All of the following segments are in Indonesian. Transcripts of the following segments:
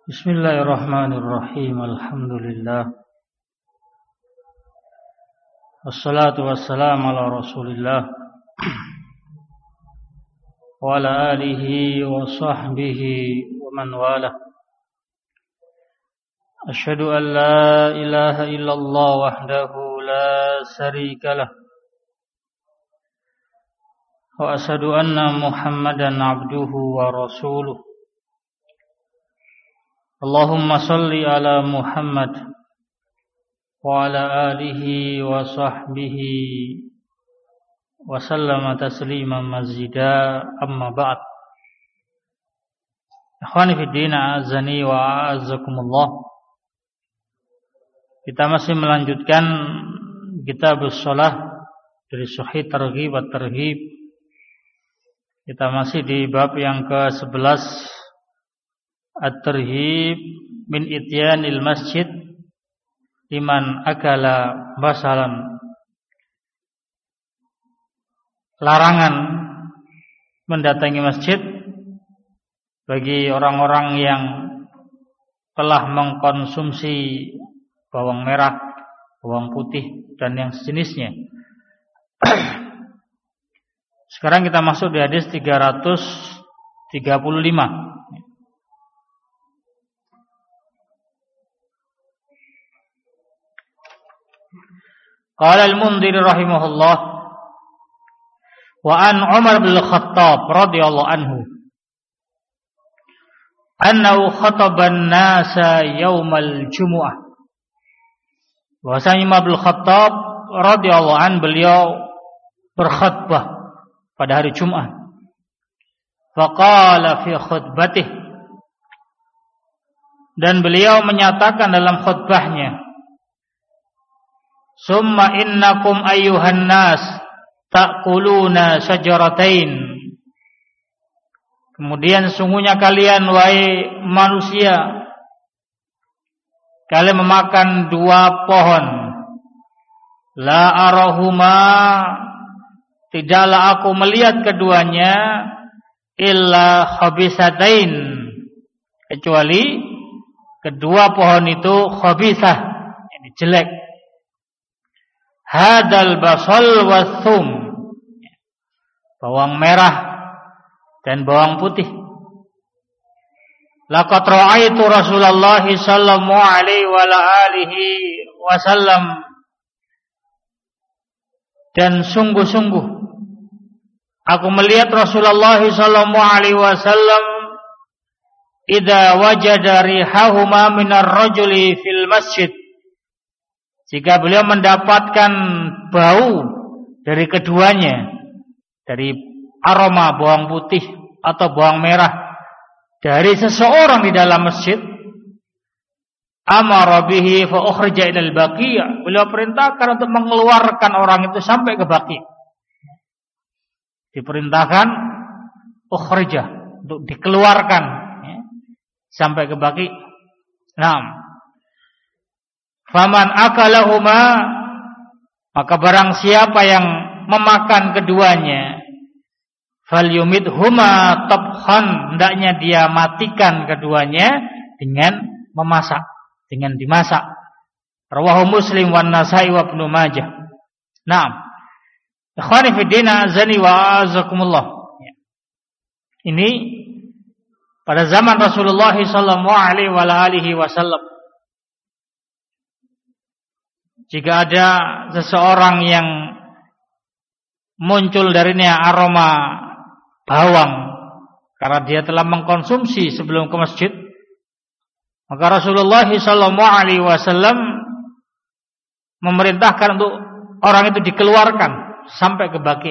Bismillahirrahmanirrahim. Alhamdulillah. Wassalatu wassalamu ala Rasulillah wa ala alihi wa sahbihi wa man wala. Asyhadu an la ilaha illallah wahdahu la syarika lah. Wa asyhadu anna Muhammadan abduhu wa rasuluh. Allahumma salli ala Muhammad wa ala alihi wa sahbihi wa sallama tasliman mazida, amma ba'd. Ikhwani fid din, a'azzani wa a'azzakumullah. Kita masih melanjutkan Kitabus Shalah dari Sahih Targhib wa Tarhib. Kita masih di bab yang ke-11, At-Tarhib min ityanil masjid liman akala basalan. Larangan mendatangi masjid bagi orang-orang yang telah mengkonsumsi bawang merah, bawang putih, dan yang sejenisnya. Sekarang kita masuk di hadis 335. Qala al-Mundhir rahimahullah, wa an Umar bin Khattab radhiyallahu anhu annahu khataba an-nasa yaumal jumu'ah. Bahwasanya Umar bin Khattab radhiyallahu an, beliau berkhutbah pada hari Jumat. Faqala fi khutbatih, dan beliau menyatakan dalam khutbahnya, summa innakum ayyuhan nas ta'kuluna syajaratain. Kemudian sungguhnya kalian wahai manusia, kalian memakan dua pohon. La arahuma, tidaklah aku melihat keduanya, illa khabisatain, kecuali kedua pohon itu khabisah, ini jelek. Hadal basal wathum, bawang merah dan bawang putih. Laqad ra'aitu Rasulullah sallallahu alaihi wa alihi wasallam, dan sungguh-sungguh aku melihat Rasulullah sallallahu alaihi wasallam idza wajada rihahuma minar rajuli fil masjid, jika beliau mendapatkan bau dari keduanya, dari aroma bawang putih atau bawang merah dari seseorang di dalam masjid, amara bihi fa ukhrija ilal baqi', beliau perintahkan untuk mengeluarkan orang itu sampai ke baqi'. Diperintahkan ukhrija, untuk dikeluarkan, ya, sampai ke baqi'. Naam. Faman akalahuma, maka barang siapa yang memakan keduanya, falyumidhuma tabkhan, hendaknya dia matikan keduanya dengan memasak, dengan dimasak. Rawahu Muslim wan Nasa'i wa Ibnu Majah. Naam. Ikhwani fid din, azani wa azakumullah. Ini pada zaman Rasulullah sallallahu alaihi wa alihi wasallam. Jika ada seseorang yang muncul darinya aroma bawang karena dia telah mengkonsumsi sebelum ke masjid, maka Rasulullah SAW memerintahkan untuk orang itu dikeluarkan sampai ke baqi'.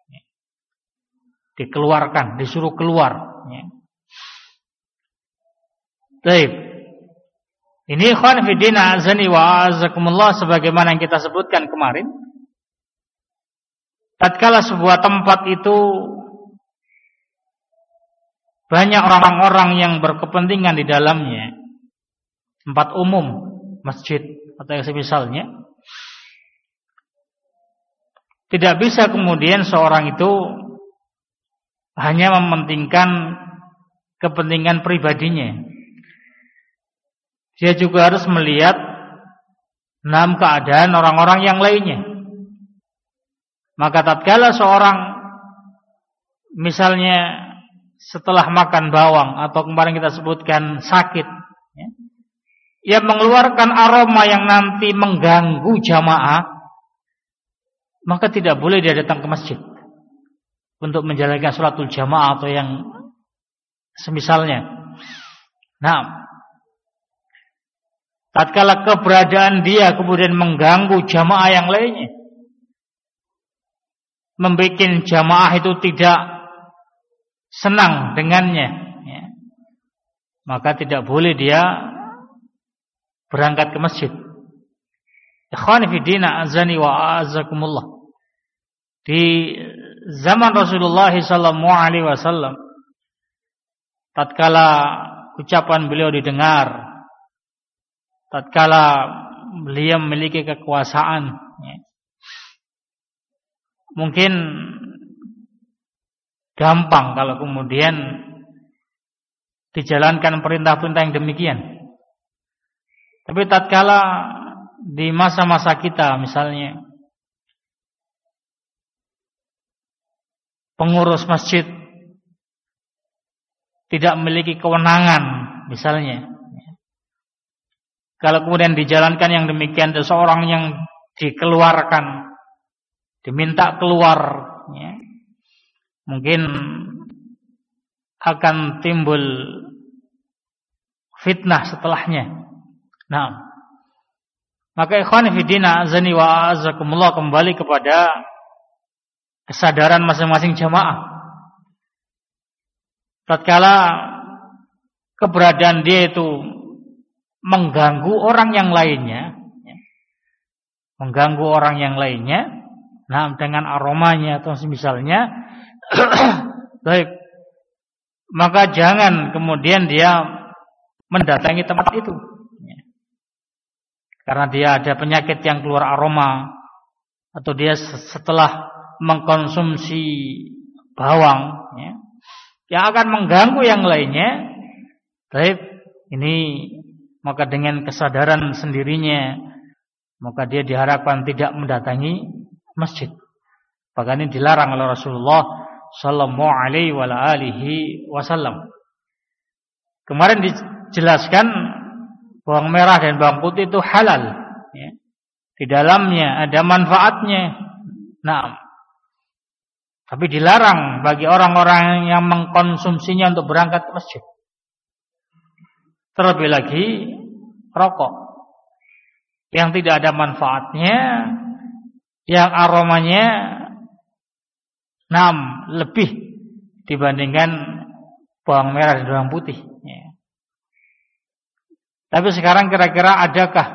Dikeluarkan, disuruh keluar. Baik. Ini ikhwan fidina azani wa azakumullah, sebagaimana yang kita sebutkan kemarin. Tatkala sebuah tempat itu banyak orang-orang yang berkepentingan di dalamnya, tempat umum, masjid atau yang semisalnya, tidak bisa kemudian seorang itu hanya mementingkan kepentingan pribadinya. dia juga harus melihat keadaan orang-orang yang lainnya. Maka tatkala seorang misalnya setelah makan bawang atau kemarin kita sebutkan sakit, ia mengeluarkan aroma yang nanti mengganggu jamaah, maka tidak boleh dia datang ke masjid untuk menjalankan sholatul jamaah atau yang semisalnya. Nah, tatkala keberadaan dia kemudian mengganggu jamaah yang lainnya, membuat jamaah itu tidak senang dengannya, maka tidak boleh dia berangkat ke masjid. Ikhwani fi din, azani wa a'azzakumullah. Di zaman Rasulullah sallallahu alaihi wasallam, tatkala ucapan beliau didengar, tatkala beliau memiliki kekuasaan, mungkin gampang kalau kemudian dijalankan perintah-perintah yang demikian. Tapi tatkala di masa-masa kita, misalnya pengurus masjid tidak memiliki kewenangan, misalnya, kalau kemudian dijalankan yang demikian, seseorang yang dikeluarkan, diminta keluar, mungkin akan timbul fitnah setelahnya. Nah, maka ikhwan fillah azani wa azakumullah, kembali kepada kesadaran masing-masing jamaah. Tatkala keberadaan dia itu mengganggu orang yang lainnya, nah dengan aromanya atau misalnya, baik, maka jangan kemudian dia mendatangi tempat itu, karena dia ada penyakit yang keluar aroma, atau dia setelah mengkonsumsi bawang, yang akan mengganggu yang lainnya. Baik, ini maka dengan kesadaran sendirinya, maka dia diharapkan tidak mendatangi masjid. Bahkan ini dilarang oleh Rasulullah sallallahu alaihi wa alihi wasallam. Kemarin dijelaskan bawang merah dan bawang putih itu halal, di dalamnya ada manfaatnya. Nah, tapi dilarang bagi orang-orang yang mengkonsumsinya untuk berangkat ke masjid. Terlebih lagi rokok yang tidak ada manfaatnya, yang aromanya lebih dibandingkan bawang merah dan bawang putih. Tapi sekarang kira-kira adakah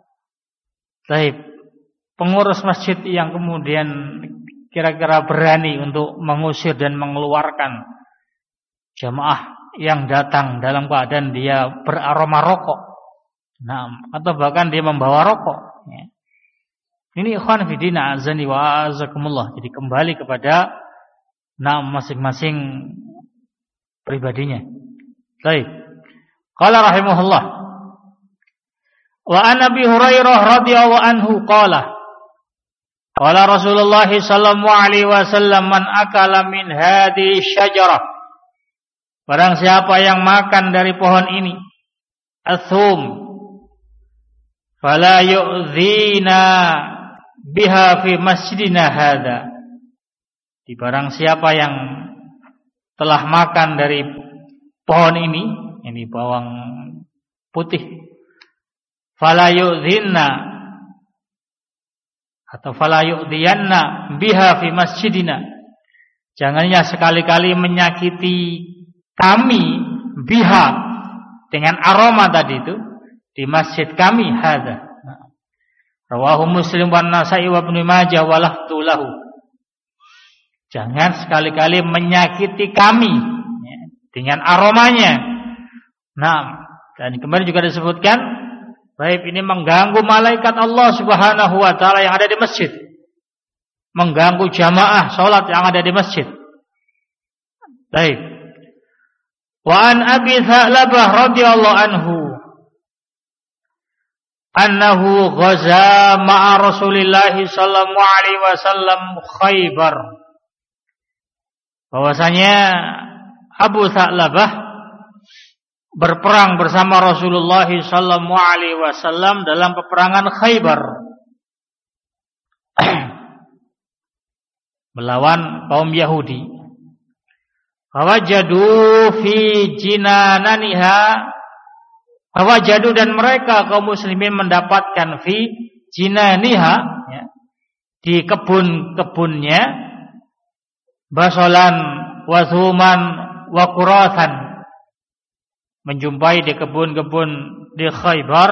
pengurus masjid yang kemudian kira-kira berani untuk mengusir dan mengeluarkan jamaah yang datang dalam keadaan dia beraroma rokok, atau bahkan dia membawa rokok? Ini ikhwan fillah azani wa azakumullah. Jadi kembali kepada masing-masing pribadinya. Baik. Qala rahimahullah, wa an Abi Hurairah radhiyallahu anhu qala Rasulullah sallallahu alaihi wasallam, man akala min hadhihi syajarah, barang siapa yang makan dari pohon ini, athum, fala yu'dhina biha fi masjidina hadza, di barang siapa yang telah makan dari pohon ini bawang putih, fala yu'dhinna atau fala yu'dhiyanna biha fi masjidina, jangannya sekali-kali menyakiti kami biha, dengan aroma tadi itu, di masjid kami hadza. Rawahu Muslim wa Nasa'i wa Ibnu Majah wa lafdhu lahu. Jangan sekali-kali menyakiti kami dengan aromanya. Dan kemarin juga disebutkan, baik, ini mengganggu malaikat Allah Subhanahu wa taala yang ada di masjid, mengganggu jamaah salat yang ada di masjid. Baik. Wa an Abi Tha'labah radhiyallahu anhu, annahu ghaza ma'a Rasulillah sallallahu alaihi wasallam Khaybar. Bahwasanya Abu Tha'labah berperang bersama Rasulullah sallallahu alaihi wasallam dalam peperangan Khaybar melawan kaum Yahudi. Fawajadu fi jinananiha, fawajadu dan mereka kaum muslimin mendapatkan fi jinaniha, ya, di kebun-kebunnya, basolan wazuman wa qurathan, menjumpai di kebun-kebun di Khaybar,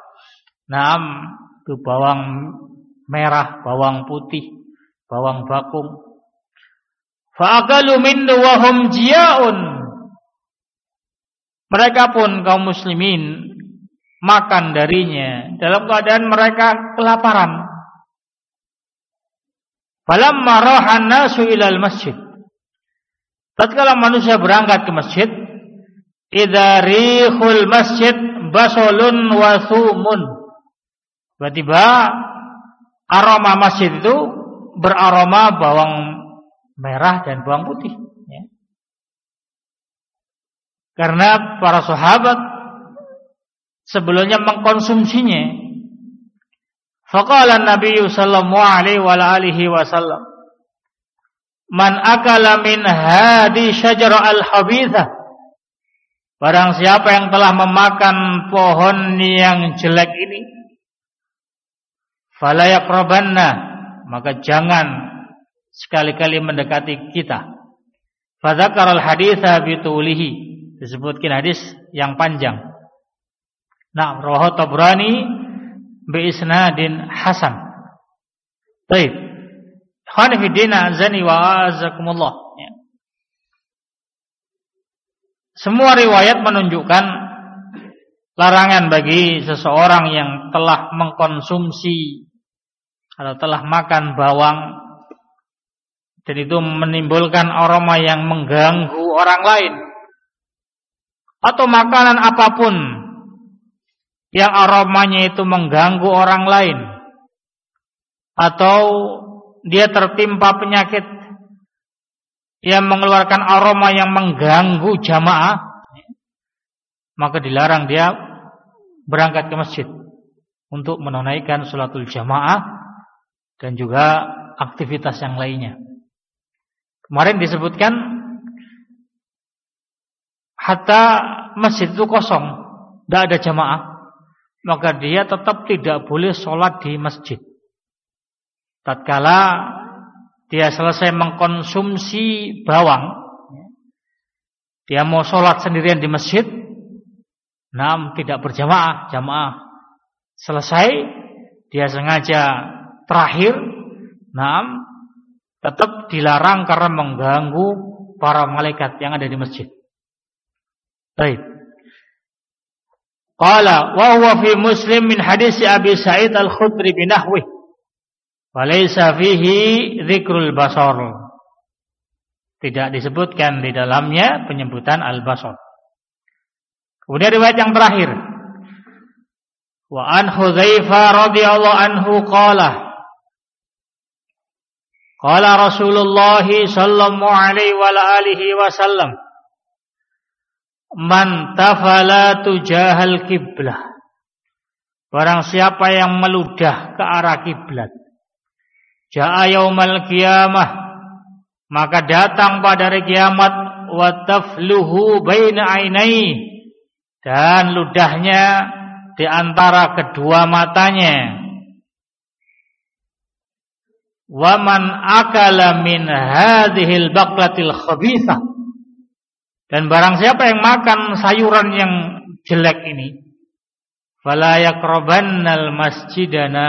itu bawang merah, bawang putih, bawang bakung. Fa'akalu minhu wa hum jia'un. Mereka pun kaum muslimin makan darinya dalam keadaan mereka kelaparan. Falamma rahan nasu ilal masjid. Tatkala manusia berangkat ke masjid, idza rihul masjid basolun wa thumun. Tiba-tiba aroma masjid itu beraroma bawang merah dan bawang putih, ya. Karena para sahabat sebelumnya mengkonsumsinya. Faqala Nabi sallallahu alaihi wa alihi wasallam, man akala min hadi syajara al-habithah, barang siapa yang telah memakan pohon yang jelek ini, fala yaqrabanna, maka jangan sekali-kali mendekati kita. Fadzakar al-haditsa bitulihi, disebutkan hadis yang panjang. Nah, rawahu Tabrani bi isnadin hasan. Baik. Khana fi din azani wa azakumullah. Ya. Semua riwayat menunjukkan larangan bagi seseorang yang telah mengkonsumsi atau telah makan bawang dan itu menimbulkan aroma yang mengganggu orang lain, atau makanan apapun yang aromanya itu mengganggu orang lain, atau dia tertimpa penyakit yang mengeluarkan aroma yang mengganggu jamaah, maka dilarang dia berangkat ke masjid untuk menunaikan sholatul jamaah dan juga aktivitas yang lainnya. Kemarin disebutkan hatta masjid itu kosong, tidak ada jamaah, maka dia tetap tidak boleh sholat di masjid. Tatkala dia selesai mengkonsumsi bawang, dia mau sholat sendirian di masjid, tidak berjamaah, jamaah selesai, dia sengaja terakhir, tetap dilarang karena mengganggu para malaikat yang ada di masjid. Baik. Qala wa huwa fi Muslim min hadis Abi Sa'id Al-Khudri binahwi wa laysa fihi dzikrul basar. Tidak disebutkan di dalamnya penyebutan al-basar. Kemudian riwayat yang terakhir. Wa an Hudzaifah radhiyallahu anhu qala qala Rasulullah sallallahu alaihi wa alihi wasallam, man tafala tujahal kiblah, barang siapa yang meludah ke arah kiblat, jaa yaumal qiyamah, maka datang pada hari kiamat, wa tafluhu baina ainai, dan ludahnya di antara kedua matanya. Wa man akala min hadhil baqlatil khabithah, dan barang siapa yang makan sayuran yang jelek ini, fala yaqrabannal masjidana,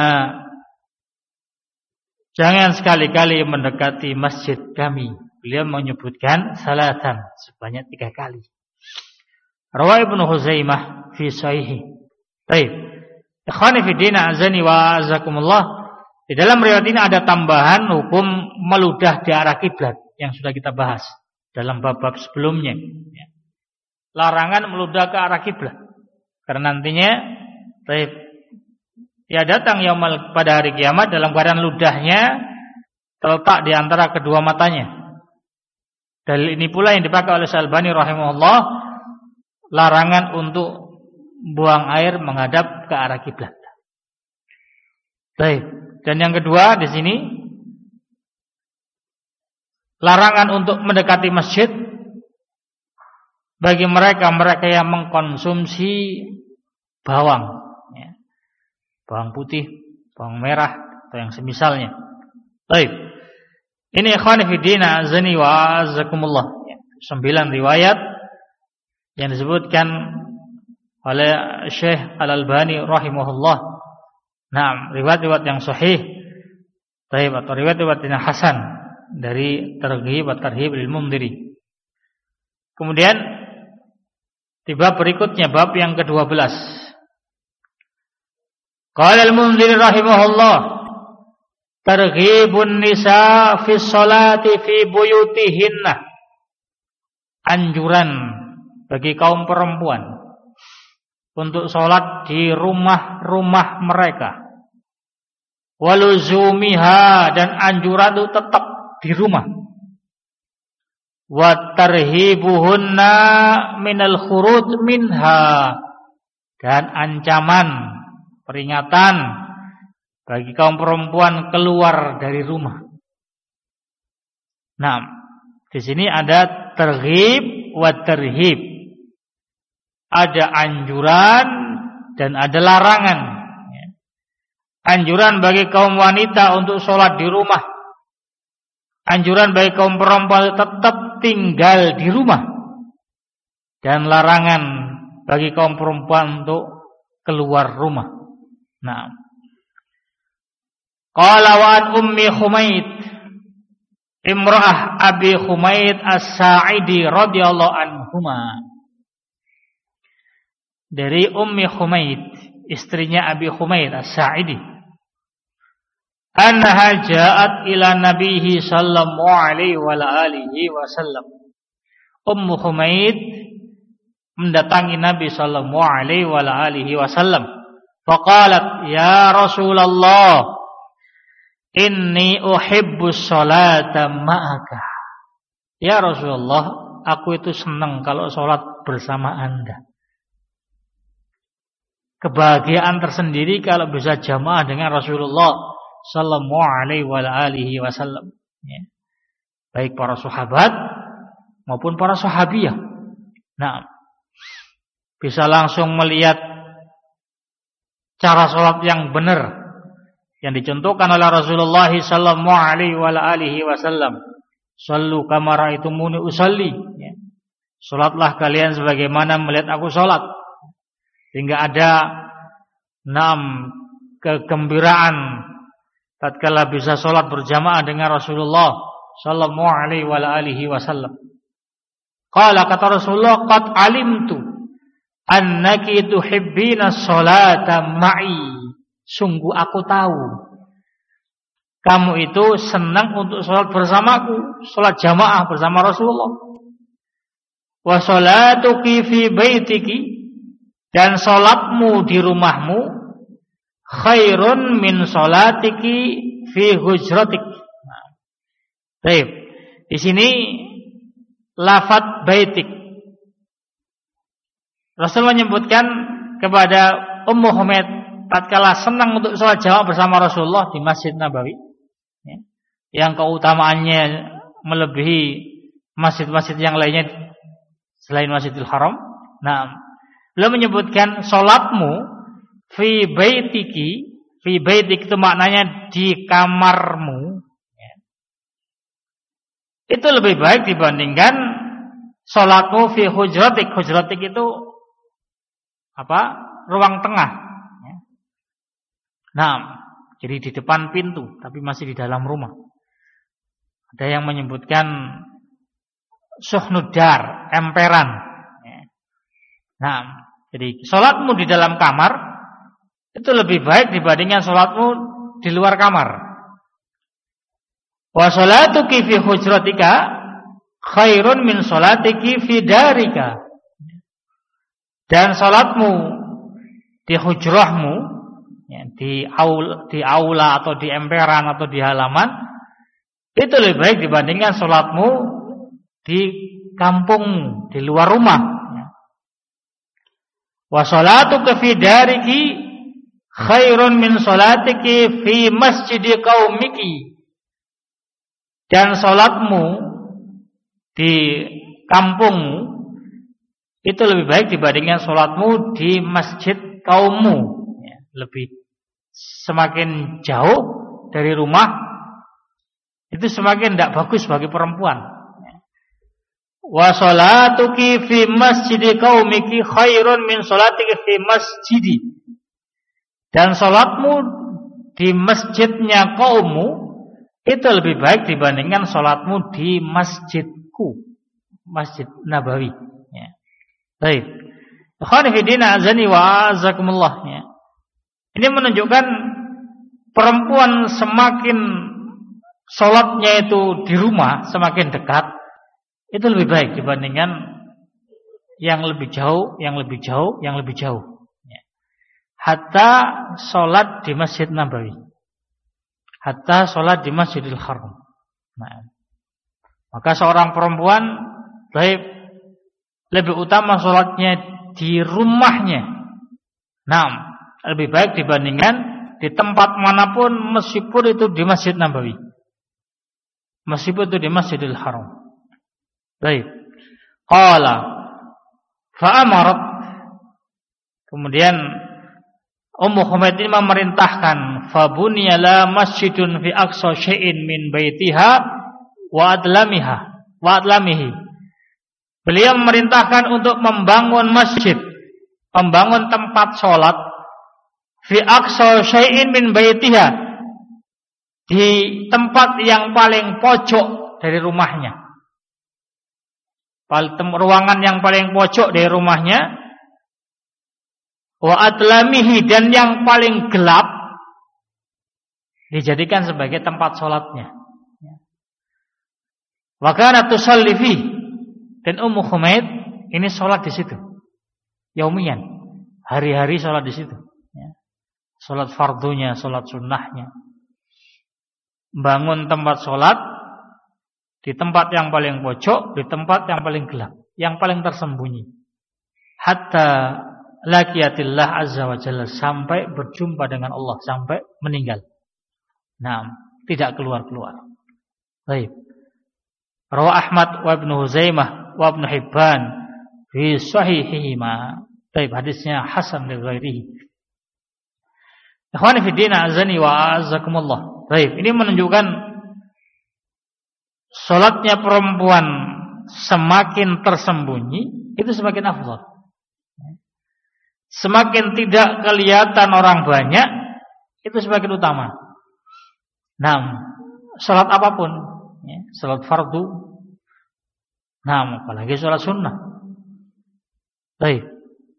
jangan sekali-kali mendekati masjid kami. Beliau menyebutkan salatan sebanyak 3 kali. Rawi Ibnu Huzaimah fi sahih. Baik. Ikhwani fi din azani wa azakumullah. Di dalam riwayat ini ada tambahan hukum meludah di arah kiblat yang sudah kita bahas dalam bab-bab sebelumnya. Larangan meludah ke arah kiblat. Karena nantinya Dia datang pada hari kiamat dalam keadaan ludahnya terletak di antara kedua matanya. Dalil ini pula yang dipakai oleh Al-Albani rahimahullah, larangan untuk buang air menghadap ke arah kiblat. Baik. Dan yang kedua di sini, larangan untuk mendekati masjid bagi mereka yang mengkonsumsi bawang, ya. Bawang putih, bawang merah atau yang semisalnya. Baik. Ini ikhwan fillah azani wa azakumullah. 9 riwayat yang disebutkan oleh Syekh Al-Albani rahimahullah. Nah, riwayat-riwayat yang sahih, baik, atau riwayat-riwayat yang hasan dari Targhib wa Tarhib al-Mundhiri. Kemudian di bab berikutnya, bab yang ke-12. Qala al-Mundhiri rahimahullah, targhibun nisa fi sholati fi buyutihinna. Anjuran bagi kaum perempuan untuk sholat di rumah-rumah mereka. Waluzumiha, dan anjuran itu tetap di rumah. Wa tarhibuhunna minal khuruj minha, dan ancaman, peringatan bagi kaum perempuan keluar dari rumah. Nah, di sini ada targhib wa tarhib. Ada anjuran dan ada larangan. Anjuran bagi kaum wanita untuk sholat di rumah. Anjuran bagi kaum perempuan tetap tinggal di rumah. Dan larangan bagi kaum perempuan untuk keluar rumah. Nah, qala wa an ummi Humaid, imra'ah Abi Humaid As-Sa'idi radhiyallahu anhuma. Dari Ummi Humaid, istrinya Abi Humaid As-Sa'idi, annaha ja'at ila Nabihi sallallahu alaihi wa alihi wasallam. Ummu Humaid mendatangi Nabi sallallahu alaihi wa alihi wasallam. Faqalat, ya Rasulullah, inni uhibbus sholata ma'aka. Ya Rasulullah, aku itu senang kalau sholat bersama Anda. Kebahagiaan tersendiri kalau bisa jamaah dengan Rasulullah sallallahu alaihi wa alihi wasallam, ya. Baik para sahabat maupun para sahabiyah. Nah, bisa langsung melihat cara salat yang benar yang dicontohkan oleh Rasulullah sallallahu alaihi wa alihi wasallam. Sallu kama ra'aitumuni usalli, ya. Salatlah kalian sebagaimana melihat aku salat. Sehingga ada 6 kegembiraan tatkala bisa sholat berjamaah dengan Rasulullah sallallahu alaihi wa alihi wasallam. Qala, kata Rasulullah, qad alimtu annaki tuhibbina sholata ma'i. Sungguh aku tahu kamu itu senang untuk sholat bersamaku, sholat jamaah bersama Rasulullah. Wa sholatuki fi baitiki, dan sholatmu di rumahmu khairun min sholatiki fi hujratik. Baik, di sini lafaz baitik. Rasul menyebutkan kepada Ummu Humaid tatkala senang untuk sholat jamaah bersama Rasulullah di Masjid Nabawi, ya, yang keutamaannya melebihi masjid-masjid yang lainnya selain Masjidil Haram. Nah, beliau menyebutkan sholatmu fi baitiki, fi baitik itu maknanya di kamarmu, ya. Itu lebih baik dibandingkan sholatmu fi hujratik. Hujratik itu apa? Ruang tengah, ya. Nah, jadi di depan pintu tapi masih di dalam rumah. Ada yang menyebutkan suhnudar, emperan, ya. Nah, jadi sholatmu di dalam kamar itu lebih baik dibandingkan sholatmu di luar kamar. Wa sholatuki fi hujratika khairun min sholatiki fi darika. Dan sholatmu di hujrahmu ya, di aula atau di emperan atau di halaman, itu lebih baik dibandingkan sholatmu di kampung, di luar rumah. Wa sholatuka fi dariki khairun min sholatiki fi masjidi qaumiki. Dan sholatmu di kampungmu itu lebih baik dibandingkan sholatmu di masjid kaummu. Lebih semakin jauh dari rumah itu semakin tidak bagus bagi perempuan. Wa sholatuki fi masjidi qaumiki khairun min sholatiki fi masjidi. Dan sholatmu di masjidnya kaummu itu lebih baik dibandingkan sholatmu di masjidku, Masjid Nabawi. Ya. Baik. Ikhwani fi din azani wa azakumullah. Ya. Ini menunjukkan perempuan semakin sholatnya itu di rumah, semakin dekat, itu lebih baik dibandingkan yang lebih jauh, yang lebih jauh, yang lebih jauh. Ya. Hatta sholat di Masjid Nabawi. Hatta sholat di Masjidil Haram. Nah, maka seorang perempuan lebih utama sholatnya di rumahnya. Nah, lebih baik dibandingkan di tempat manapun, meskipun itu di Masjid Nabawi, meskipun itu di Masjidil Haram. Baik. Qala fa'amarat. Kemudian Ummu Humaid ini memerintahkan, fabuniya la masjidun fi aqsa syai'in min baitiha wa adlamihi. Beliau memerintahkan untuk membangun masjid, membangun tempat sholat fi aqsa syai'in min baitiha, di tempat yang paling pojok dari rumahnya. Ruangan yang paling pojok dari rumahnya. Wa adlamihi, dan yang paling gelap dijadikan sebagai tempat sholatnya. Wa kanat tusalli fi, dan Ummu Humaid ini sholat di situ. Yaumiyan, hari-hari sholat di situ. Sholat fardunya, sholat sunnahnya. Bangun tempat sholat di tempat yang paling pojok, di tempat yang paling gelap, yang paling tersembunyi. Hatta laqiyatillah azza wa jalla, sampai berjumpa dengan Allah, sampai meninggal. Nah, tidak keluar-keluar. Baik. Rawa Ahmad wa Ibnu Huzaimah wa Ibnu Hibban fi sahihihima. Baik, hadisnya hasan li ghairihi. Ikhwani fi din azani wa azzakumullah. Baik, ini menunjukkan salatnya perempuan semakin tersembunyi itu semakin afdal. Semakin tidak kelihatan orang banyak, itu semakin utama. Nah, salat apapun, ya, salat fardu, nah, apalagi salat sunnah. Baik.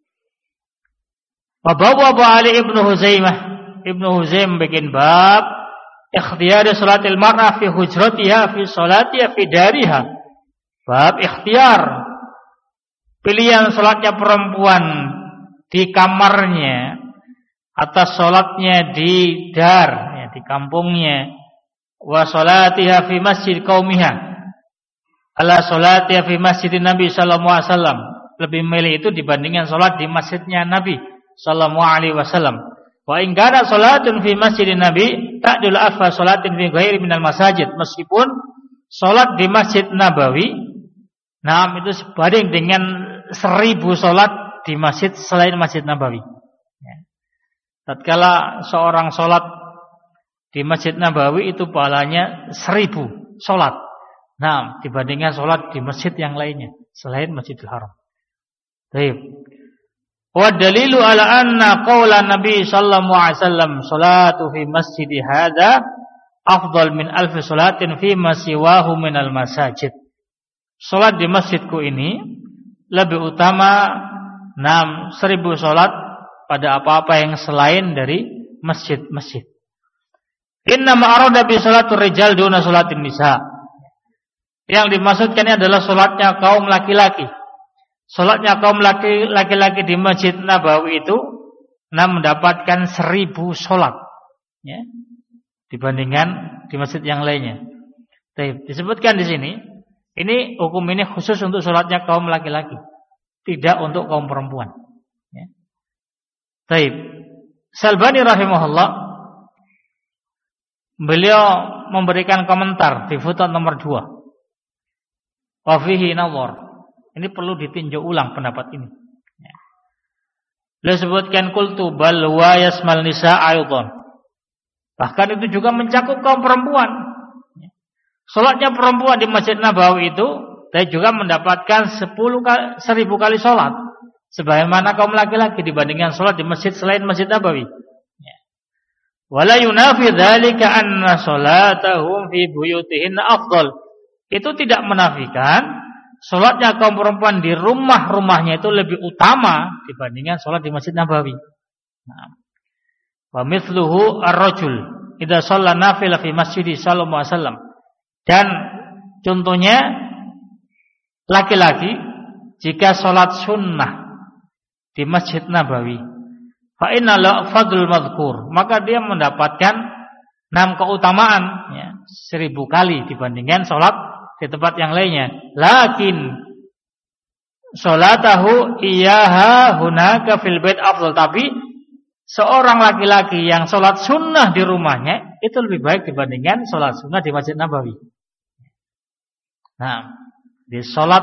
Bawa Ali Ibnu Huzaimah bikin bab ikhtiyar salatil mar'ah fi hujratiha fi salatiha fi dariha. Bab ikhtiyar, pilihan salatnya perempuan di kamarnya atas salatnya di dar, ya, di kampungnya. Wa salatiha fi masjid qaumiha ala salatiha fi masjidin Nabi sallallahu alaihi wasallam. Lebih milih itu dibandingkan salat di masjidnya Nabi sallallahu alaihi wasallam. Wa in kana salatun fi masjidin Nabi ta'dul afa salatin fi ghairi minal masajid. Meskipun salat di Masjid Nabawi, nah, itu sebanding dengan 1000 salat di masjid selain Masjid Nabawi. Tatkala seorang sholat di Masjid Nabawi itu pahalanya 1000 sholat. Nah, dibandingkan sholat di masjid yang lainnya selain Masjidil Haram. Baik. Wa dalilu ala anna qaula Nabi sallallahu alaihi wasallam salatu fi masjidi hadza afdal min 1000 salatin fi ma siwahu minal masajid. Salat di masjidku ini lebih utama 1000 sholat pada apa-apa yang selain dari masjid-masjid. Inna ma'arada bi sholatur rijal duna sholatin nisa. Yang dimaksudkan ini adalah sholatnya kaum laki-laki. Sholatnya kaum laki-laki di Masjid Nabawi itu mendapatkan 1000 sholat, ya, dibandingkan di masjid yang lainnya. Disebutkan di sini, ini hukum ini khusus untuk sholatnya kaum laki-laki, tidak untuk kaum perempuan. Ya. Syalbani rahimahullah, beliau memberikan komentar di footnote nomor 2. Wa fihi nawar. Ini perlu ditinjau ulang pendapat ini. Ya. Beliau sebutkan qultu bal wa yasmal nisa aydan. Bahkan itu juga mencakup kaum perempuan. Ya. Salatnya perempuan di Masjid Nabawi itu dia juga mendapatkan 1000 kali salat sebagaimana kaum laki-laki dibandingkan salat di masjid selain Masjid Nabawi. Ya. Wala yunafi dzalika anna salatahum fi buyutihinna afdal. Itu tidak menafikan salatnya kaum perempuan di rumah-rumahnya itu lebih utama dibandingkan salat di Masjid Nabawi. Nah. Wa mithluhu ar-rajul idza shalla nafilah fi masjid sallallahu alaihi wasallam. Dan contohnya laki-laki jika salat sunnah di Masjid Nabawi, fa inna la fadlul madhkur, maka dia mendapatkan 6 keutamaan, ya, 1000 kali dibandingkan salat di tempat yang lainnya. Lakin salatahu iyaha hunaka fil bait afdal. Tapi seorang laki-laki yang salat sunnah di rumahnya itu lebih baik dibandingkan salat sunnah di Masjid Nabawi. Nah, di salat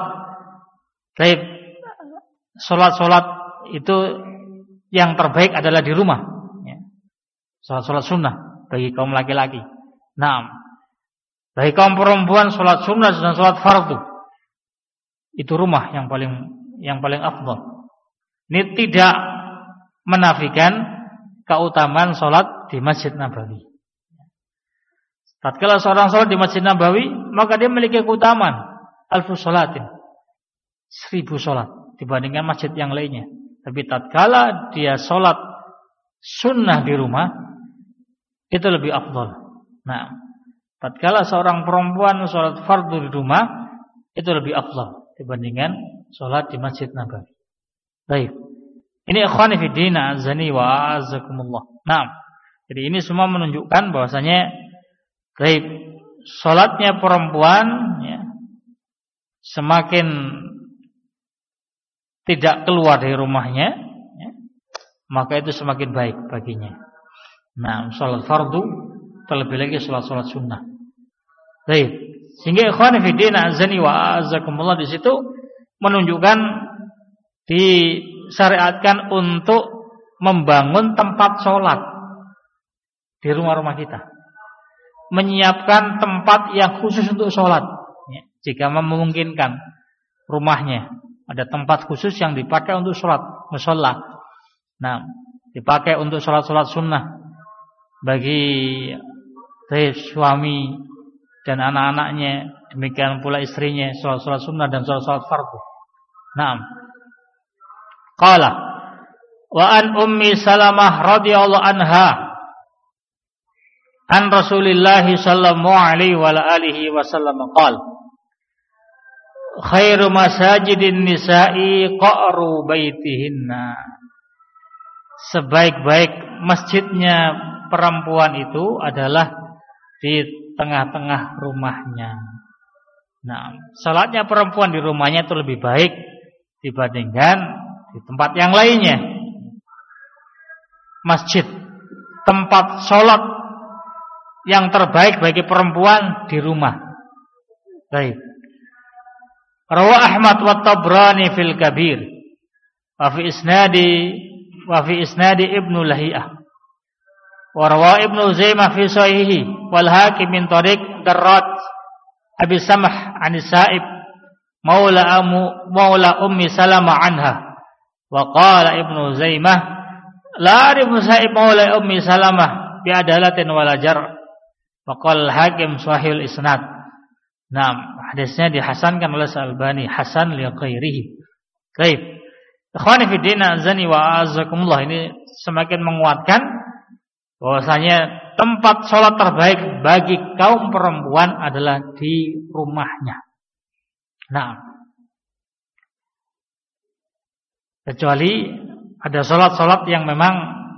itu yang terbaik adalah di rumah, ya. Salat sunnah bagi kaum laki-laki. Nah, bagi kaum perempuan salat sunnah dan salat fardu itu rumah yang paling afdal. Ini tidak menafikan keutamaan salat di Masjid Nabawi. Tatkala seorang salat di Masjid Nabawi, maka dia memiliki keutamaan alfu salatin, 1000 salat dibandingkan masjid yang lainnya. Tapi tatkala dia salat sunnah di rumah, itu lebih afdal. Nah, tatkala seorang perempuan salat fardu di rumah, itu lebih afdal dibandingkan salat di Masjid Nabawi. Baik. Ini ikhwani fi din azani wa azakumullah. Nah, jadi ini semua menunjukkan bahwasanya baik salatnya perempuan, ya, semakin tidak keluar dari rumahnya, ya, maka itu semakin baik baginya. Nah, salat fardu terlebih lagi salat sunnah. Baik. Sehingga ikhwan fillah azani wa azakumullah di situ menunjukkan disyariatkan untuk membangun tempat sholat di rumah-rumah kita, menyiapkan tempat yang khusus untuk sholat, ya, jika memungkinkan rumahnya ada tempat khusus yang dipakai untuk sholat, musholla. Nah, dipakai untuk sholat sunnah bagi suami dan anak-anaknya, demikian pula istrinya, sholat sunnah dan sholat fardu. Naam. Qala wa an ummi Salamah radhiyallahu anha an Rasulillah sallallahu alaihi wa alihi wasallam qala khairu masajidin nisa'i qa'ru baitihinna. Sebaik-baik masjidnya perempuan itu adalah di tengah-tengah rumahnya. Nah, salatnya perempuan di rumahnya itu lebih baik dibandingkan di tempat yang lainnya. Masjid, tempat salat yang terbaik bagi perempuan di rumah. Baik. Rawa Ahmad wa Tabrani fil Kabir wa fi isnadi Ibnu Lahiyah. Wa rawa Ibnu Zaimah fi sahihi wal Hakim min tariq Darrat Abi Samah an Sa'ib maula Ummi Salamah anha. Wa qala Ibnu Zaimah la Ibnu Sa'ib maula Ummi Salamah bi adalatin wala jar. Wa qala Hakim sahihul isnad. Nah, hadisnya dihasankan oleh Al-Albani hasan li ghairihi. Baik. Ikhwani fi din azani wa azakumullah, ini semakin menguatkan bahwasanya tempat sholat terbaik bagi kaum perempuan adalah di rumahnya. Nah, kecuali ada sholat-sholat yang memang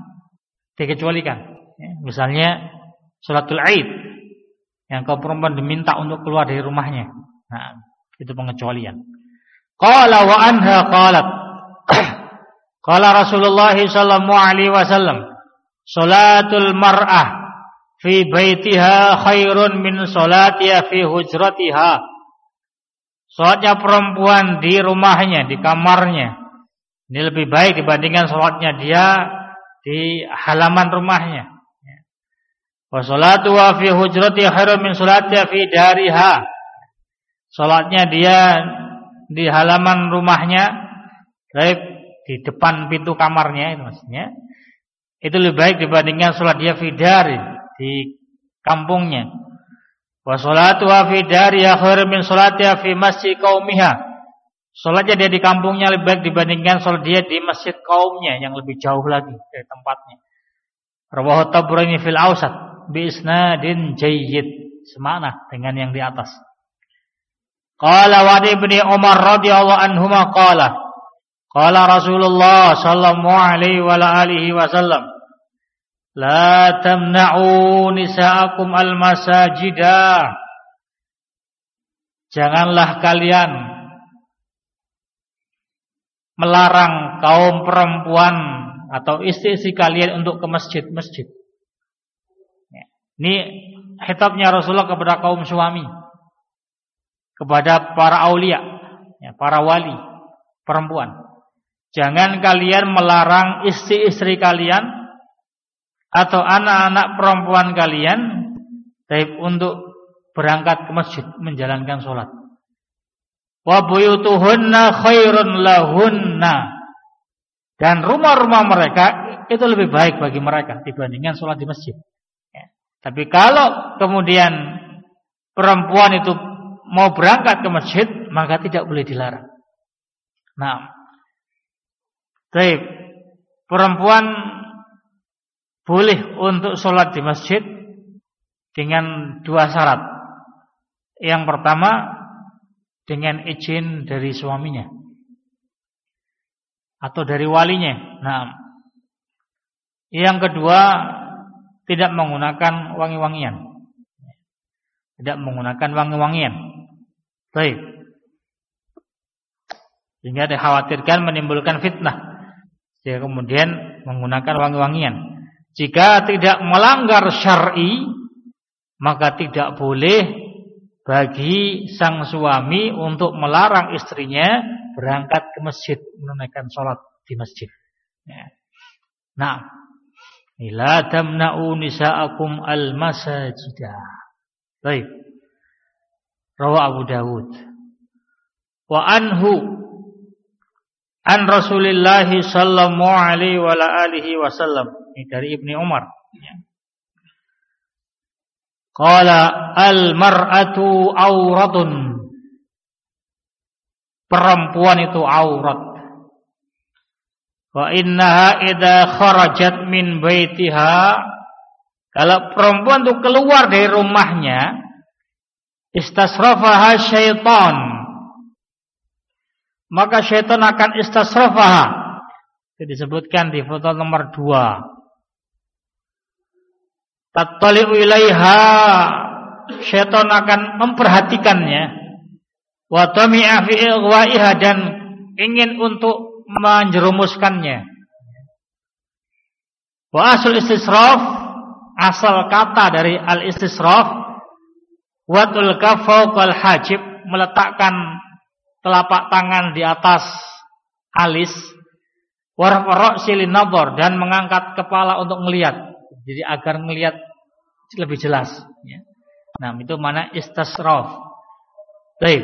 dikecualikan. Ya, misalnya salatul Aid yang kaum perempuan diminta untuk keluar dari rumahnya. Nah, itu pengecualian. Qala wa anha qalat. Qala Rasulullah sallallahu alaihi wasallam, salatul mar'ah fi baitiha khairun min salatiha fi hujratiha. Salatnya perempuan di rumahnya, di kamarnya, ini lebih baik dibandingkan salatnya dia di halaman rumahnya. Wa salatuha fi hujratiha khairun min salatiha fi dariha. Salatnya dia di halaman rumahnya, baik di depan pintu kamarnya itu maksudnya, itu lebih baik dibandingkan salat dia fi dari, di kampungnya. Wa salatuha fi dariha khairun min salatiha fi masjid qaumiha. Salatnya dia di kampungnya lebih baik dibandingkan salat dia di masjid kaumnya yang lebih jauh lagi dari tempatnya. Rawahu Tabrani fil Awsat bi isnadin jayyid, semakna dengan yang di atas. Qala wa ibni Umar radhiyallahu anhuma qala Rasulullah sallallahu alaihi wa alihi wasallam, la tamna'u nisa'akum al-masajida. Janganlah kalian melarang kaum perempuan atau istri-istri kalian untuk ke masjid-masjid. Ini khitabnya Rasulullah kepada kaum suami, kepada para aulia, para wali perempuan. Jangan kalian melarang istri-istri kalian atau anak-anak perempuan kalian untuk berangkat ke masjid menjalankan sholat. Wa buyutuhunna khairun lahunna. Dan rumah-rumah mereka itu lebih baik bagi mereka dibandingkan sholat di masjid. Tapi kalau kemudian perempuan itu mau berangkat ke masjid, maka tidak boleh dilarang. Nah, perempuan boleh untuk sholat di masjid dengan dua syarat. Yang pertama, dengan izin dari suaminya atau dari walinya. Nah, yang kedua, tidak menggunakan wangi-wangian. Tidak menggunakan wangi-wangian. Baik. Sehingga dikhawatirkan menimbulkan fitnah. Sehingga kemudian menggunakan wangi-wangian. Jika tidak melanggar syar'i, maka tidak boleh bagi sang suami untuk melarang istrinya berangkat ke masjid menunaikan sholat di masjid. Nah, la tamna'u nisa'akum al-masajida. Baik. Rawa Abu Dawud. Wa anhu an Rasulillah sallallahu alaihi wa alihi wasallam. Ini dari Ibni Umar. Qala al-mar'atu auratun. Perempuan itu aurat. Wa innaha idza kharajat min baitiha, kalau perempuan itu keluar dari rumahnya, istasrafaha syaitan, maka syaitan akan istasrafaha. Itu disebutkan di foto nomor 2. Tattali'u ilaiha, syaitan akan memperhatikannya. Wa tami'a fi ighwa'iha, dan ingin untuk menjerumuskannya. Wa asal istisraf, asal kata dari al-istisraf, wadul kafawqal hajib, meletakkan telapak tangan di atas alis, warfa ra'si linadhar, dan mengangkat kepala untuk melihat. Jadi agar melihat lebih jelas. Nah, itu mana istisraf. Baik.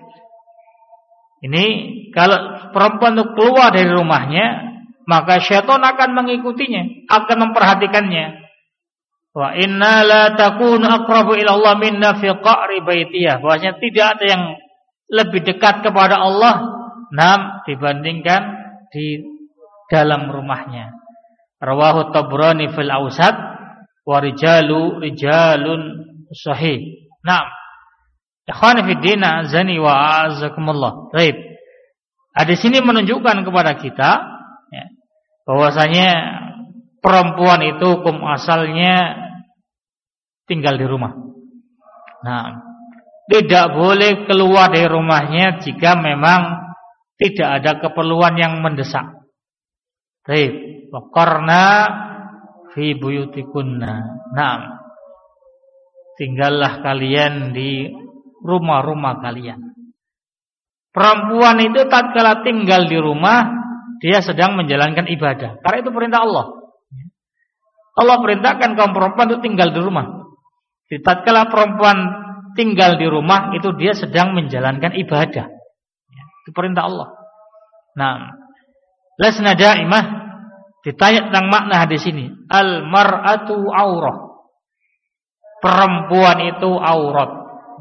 Ini kalau perempuan itu keluar dari rumahnya, maka syaitan akan mengikutinya, akan memperhatikannya. Wa inna la takunu aqrabu ila Allah minna fi qa'ri baitiyah. Bahwasanya tidak ada yang lebih dekat kepada Allah dibandingkan di dalam rumahnya. Rawahu Tabrani fil Awsat wa rijalun sahih. Naam. Ikhwan fi din, azani wa azakumullah. Baik. Hadis ini menunjukkan kepada kita bahwasanya perempuan itu hukum asalnya tinggal di rumah. Nah, tidak boleh keluar dari rumahnya jika memang tidak ada keperluan yang mendesak. Baik, waqarna fi buyutikunna. Nah, tinggallah kalian di rumah-rumah kalian. Perempuan itu tatkala tinggal di rumah, dia sedang menjalankan ibadah. Karena itu perintah Allah. Allah perintahkan kaum perempuan itu tinggal di rumah. Tatkala perempuan tinggal di rumah, itu dia sedang menjalankan ibadah. Itu perintah Allah. Nah, lasna daimah ditanya tentang makna hadis ini. Al-mar'atu aurah. Perempuan itu aurat.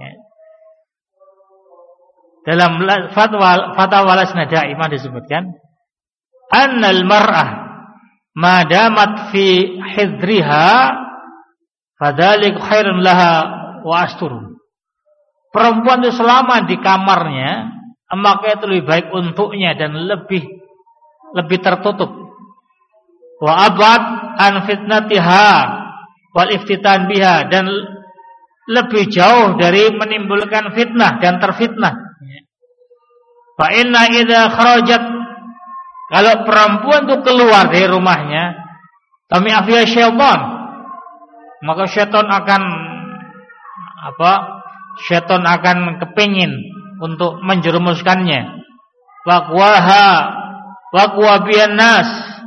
Dalam fatwa lasna daimah disebutkan, annal mar'ah madamat fi hidriha fadzalik khairun laha wa asturun. Perempuan itu selama di kamarnya, maka itu lebih baik untuknya dan lebih tertutup. Wa abad an fitnatiha wal iftitan biha, dan lebih jauh dari menimbulkan fitnah dan terfitnah. Fa inna idza kharajat, kalau perempuan itu keluar dari rumahnya, tami'a fiha syaitan, maka syaitan akan kepingin untuk menjerumuskannya. Waqwa biyan nas,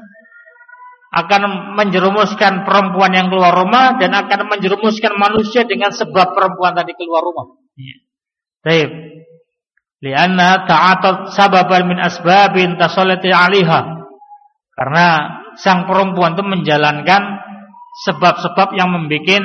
akan menjerumuskan perempuan yang keluar rumah dan akan menjerumuskan manusia dengan sebab perempuan tadi keluar rumah. Baik. Lianna ta'atat sababan min asbabin tasallati 'alaiha. Karena sang perempuan itu menjalankan sebab-sebab yang membuat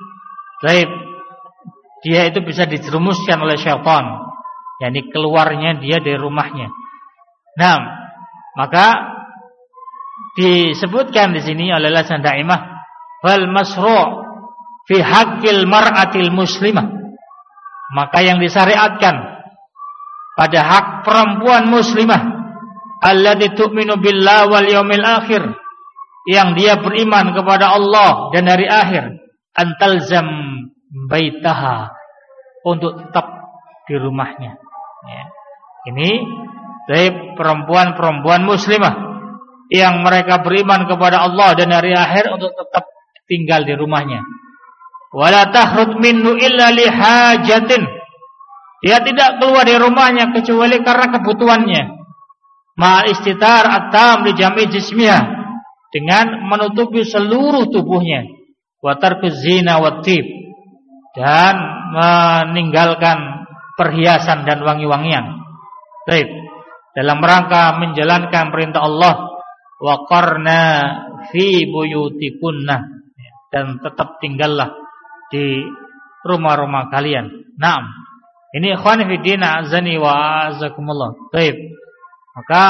dia itu bisa dijerumuskan oleh syaitan, yakni keluarnya dia dari rumahnya. Nah, maka disebutkan di sini oleh Lasna Daimah, wal masru' fi haqqil mar'atil muslimah, maka yang disyariatkan pada hak perempuan muslimah allati tu'minu billahi wal yaumil akhir, yang dia beriman kepada Allah dan hari akhir, antalzam baitaha, untuk tetap di rumahnya. Ya. Ini dari perempuan-perempuan muslimah yang mereka beriman kepada Allah dan hari akhir, untuk tetap tinggal di rumahnya. Wala tahrud minhu illa li hajatin, dia tidak keluar dari rumahnya kecuali karena kebutuhannya. Ma'al istitar at-tam li jami' jismiha, dengan menutupi seluruh tubuhnya. Wa tarkuz zina wat tib, dan meninggalkan perhiasan dan wangi-wangian. Baik, dalam rangka menjalankan perintah Allah, wa qarna fi buyutikunna, dan tetap tinggallah di rumah-rumah kalian. Naam. Ini ikhwan fi din azani wa azakumullah. Baik. Maka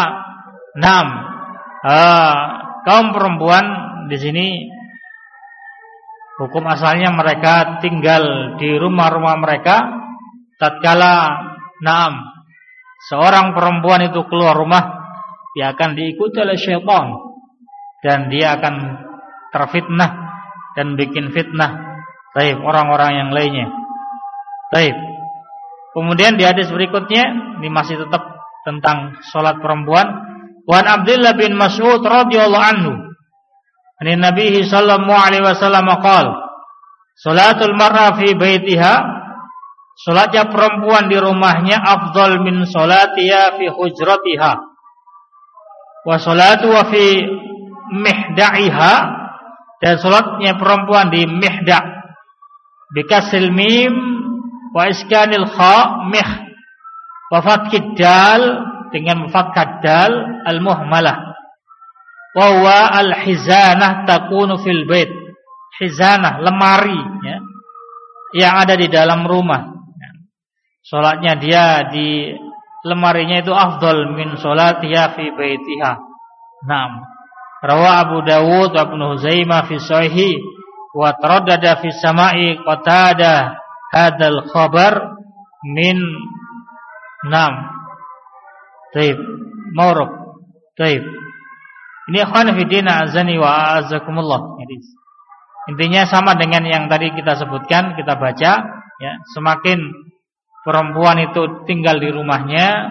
kaum perempuan di sini hukum asalnya mereka tinggal di rumah-rumah mereka. Tatkala seorang perempuan itu keluar rumah, dia akan diikuti oleh syaitan dan dia akan terfitnah dan bikin fitnah orang-orang yang lainnya. Baik. Kemudian di hadis berikutnya, ini masih tetap tentang salat perempuan. Wa Abdullah bin Mas'ud radhiyallahu anhu, ani Nabi sallallahu alaihi wasallam qala, salatul mar'a fi baitiha, salatnya perempuan di rumahnya afdal min salatiha fi hujratiha. Wa salatu wa fi mihda'iha, dan salatnya perempuan di mihda' bi kasril mim wa iskanil kha mih wa fathid dal, dengan fathad dal al muhmalah, wa huwa al hizanah takunu fil bait. Hizanah, lemari ya, yang ada di dalam rumah. Salatnya dia di lemarinya itu afdal min salatiha fi baitiha. Naam. Rawa Abu Dawud wa Ibnu Huzaimah fi sahih wa taraddada fi sama'i Qatada hadzal khabar min Taib Mawruk. Taib. Ini ikhwan fillah azani wa azakumullah. Intinya sama dengan yang tadi kita sebutkan, kita baca ya, semakin perempuan itu tinggal di rumahnya,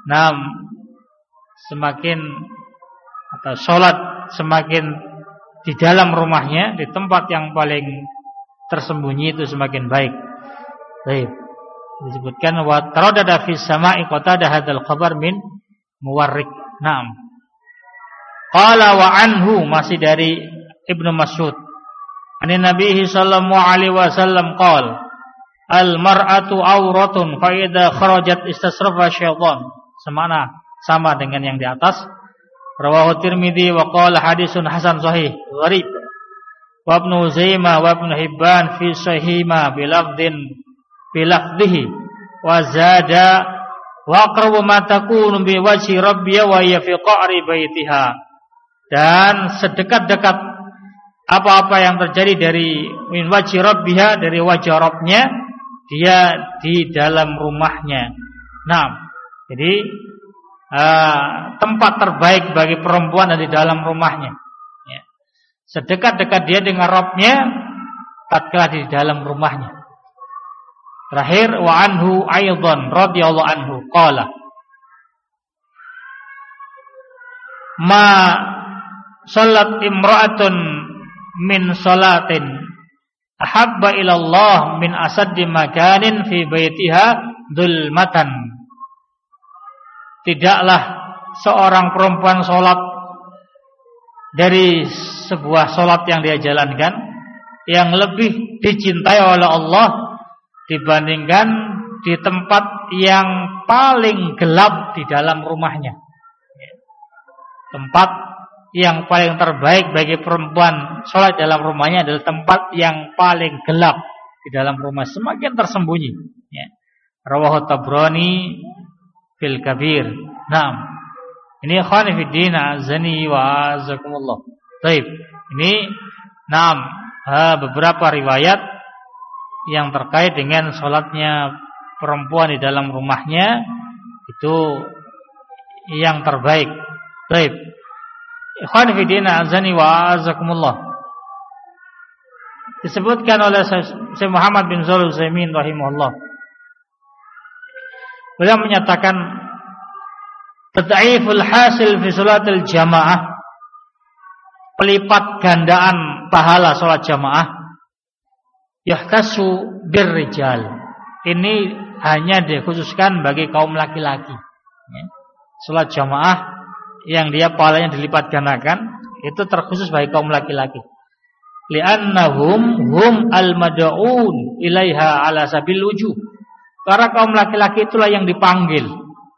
semakin atau sholat semakin di dalam rumahnya, di tempat yang paling tersembunyi itu semakin baik. Baik. Disebutkan wa taradada fis sama'i qatada hadzal khabar min Muwarriq. Naam. Qala wa anhu, masih dari Ibnu Mas'ud. Ani Nabi sallallahu alaihi wasallam qala al mar'atu auratun fa idza kharajat istasrafa syaitan. Sama dengan yang di atas. Rawahu Tirmidzi wa qala hadisun hasan sahih gharib. Wa Ibnu Uzaimah wa Ibnu Hibban fi sahihima bilafdhihi wa zada wa aqrabu ma takunu bi wajhi rabbiha wa hiya fi qa'ri baitiha. Dan sedekat-dekat apa-apa yang terjadi dari min wajhi rabbiha, dari wajah Rabbnya, dia di dalam rumahnya. Nah, jadi tempat terbaik bagi perempuan ada di dalam rumahnya ya. Sedekat-dekat dia dengan Rabbnya tatkala di dalam rumahnya. Terakhir wa anhu aidan radhiyallahu anhu qala ma salat imra'atun min salatin ahabba ila Allah min asaddi makanin fi baitiha dzulmatan. Tidaklah seorang perempuan sholat dari sebuah sholat yang dia jalankan yang lebih dicintai oleh Allah dibandingkan di tempat yang paling gelap di dalam rumahnya. Tempat yang paling terbaik bagi perempuan sholat dalam rumahnya adalah tempat yang paling gelap di dalam rumah, semakin tersembunyi. Rawahu Tabrani fil kabir. Naam. Ini ikhwan fillah azani wa azakumullah. Baik. Ini beberapa riwayat yang terkait dengan salatnya perempuan di dalam rumahnya itu yang terbaik. Baik. Ikhwan fillah azani wa azakumullah. Disebutkan oleh Syekh Muhammad bin Shalih Al-Utsaimin rahimahullah. Beliau menyatakan tad'iful hasil fi salatil jamaah, pelipat gandaan pahala salat jamaah, yahtasu birrijal. Ini hanya dikhususkan bagi kaum laki-laki. Salat jamaah yang dia pahalanya dilipat gandakan itu terkhusus bagi kaum laki-laki. Li'annahum hum al-mad'un ilaiha ala sabil wujuh. Karena kaum laki-laki itulah yang dipanggil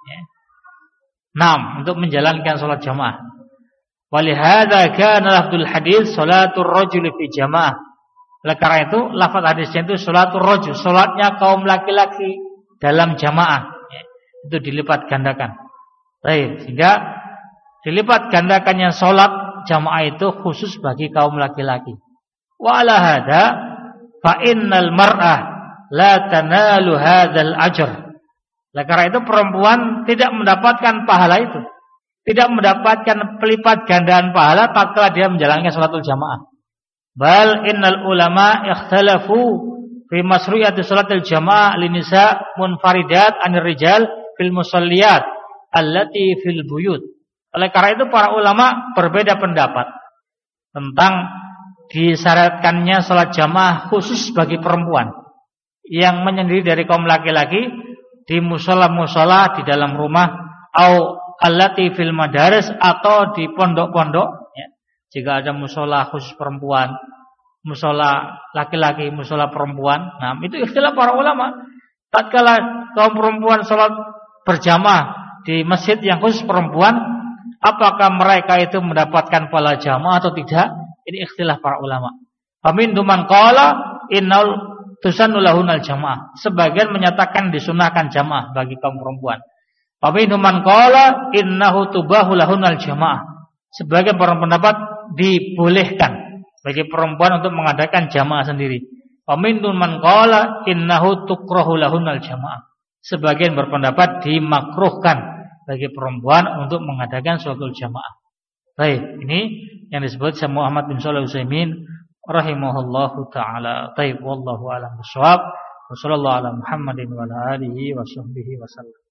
untuk menjalankan salat jamaah. Walihada kana lafdzul hadis salatul rajul fi jamaah. Oleh karena itu lafaz hadisnya itu salatul rajul, salatnya kaum laki-laki dalam jamaah. Itu dilipat gandakan. Baik, sehingga dilipat gandakannya salat jamaah itu khusus bagi kaum laki-laki. Wa ala hada fa innal mar'ah la tanalu hadzal ajr. Karena itu perempuan tidak mendapatkan pahala itu, tidak mendapatkan pelipat gandaan pahala tatkala dia menjalankan salatul jamaah. Bal innal ulama ikhtalafu fi masru'iyati salatil jamaah linisa munfaridat anir rijal fil musalliyat allati fil buyut. Oleh karena itu para ulama berbeda pendapat tentang disyaratkannya salat jamaah khusus bagi perempuan yang menyendiri dari kaum laki-laki di musola-musola di dalam rumah, au allati fil madaris, atau di pondok-pondok ya. Jika ada musola khusus perempuan, musola laki-laki, musola perempuan, itu istilah para ulama. Tatkala kaum perempuan salat berjamaah di masjid yang khusus perempuan, apakah mereka itu mendapatkan pahala jamaah atau tidak? Ini istilah para ulama. Faminhum man qala innal tusannu lahunal jamaah. Sebagian menyatakan disunahkan jamaah bagi kaum perempuan. Faminhum man qala innahu tubahu lahunal jamaah. Sebagian para pendapat dibolehkan bagi perempuan untuk mengadakan jamaah sendiri. Faminhum man qala innahu tukrahu lahunal jamaah. Sebagian berpendapat dimakruhkan bagi perempuan untuk mengadakan salatul jamaah. Baik, ini yang disebut Syekh Muhammad bin Shalih Al-Utsaimin rahimahullahu taala. Baik, wallahu a'lam bishawab. Wassallallahu ala Muhammadin wa ala alihi wa sahbihi wasallam.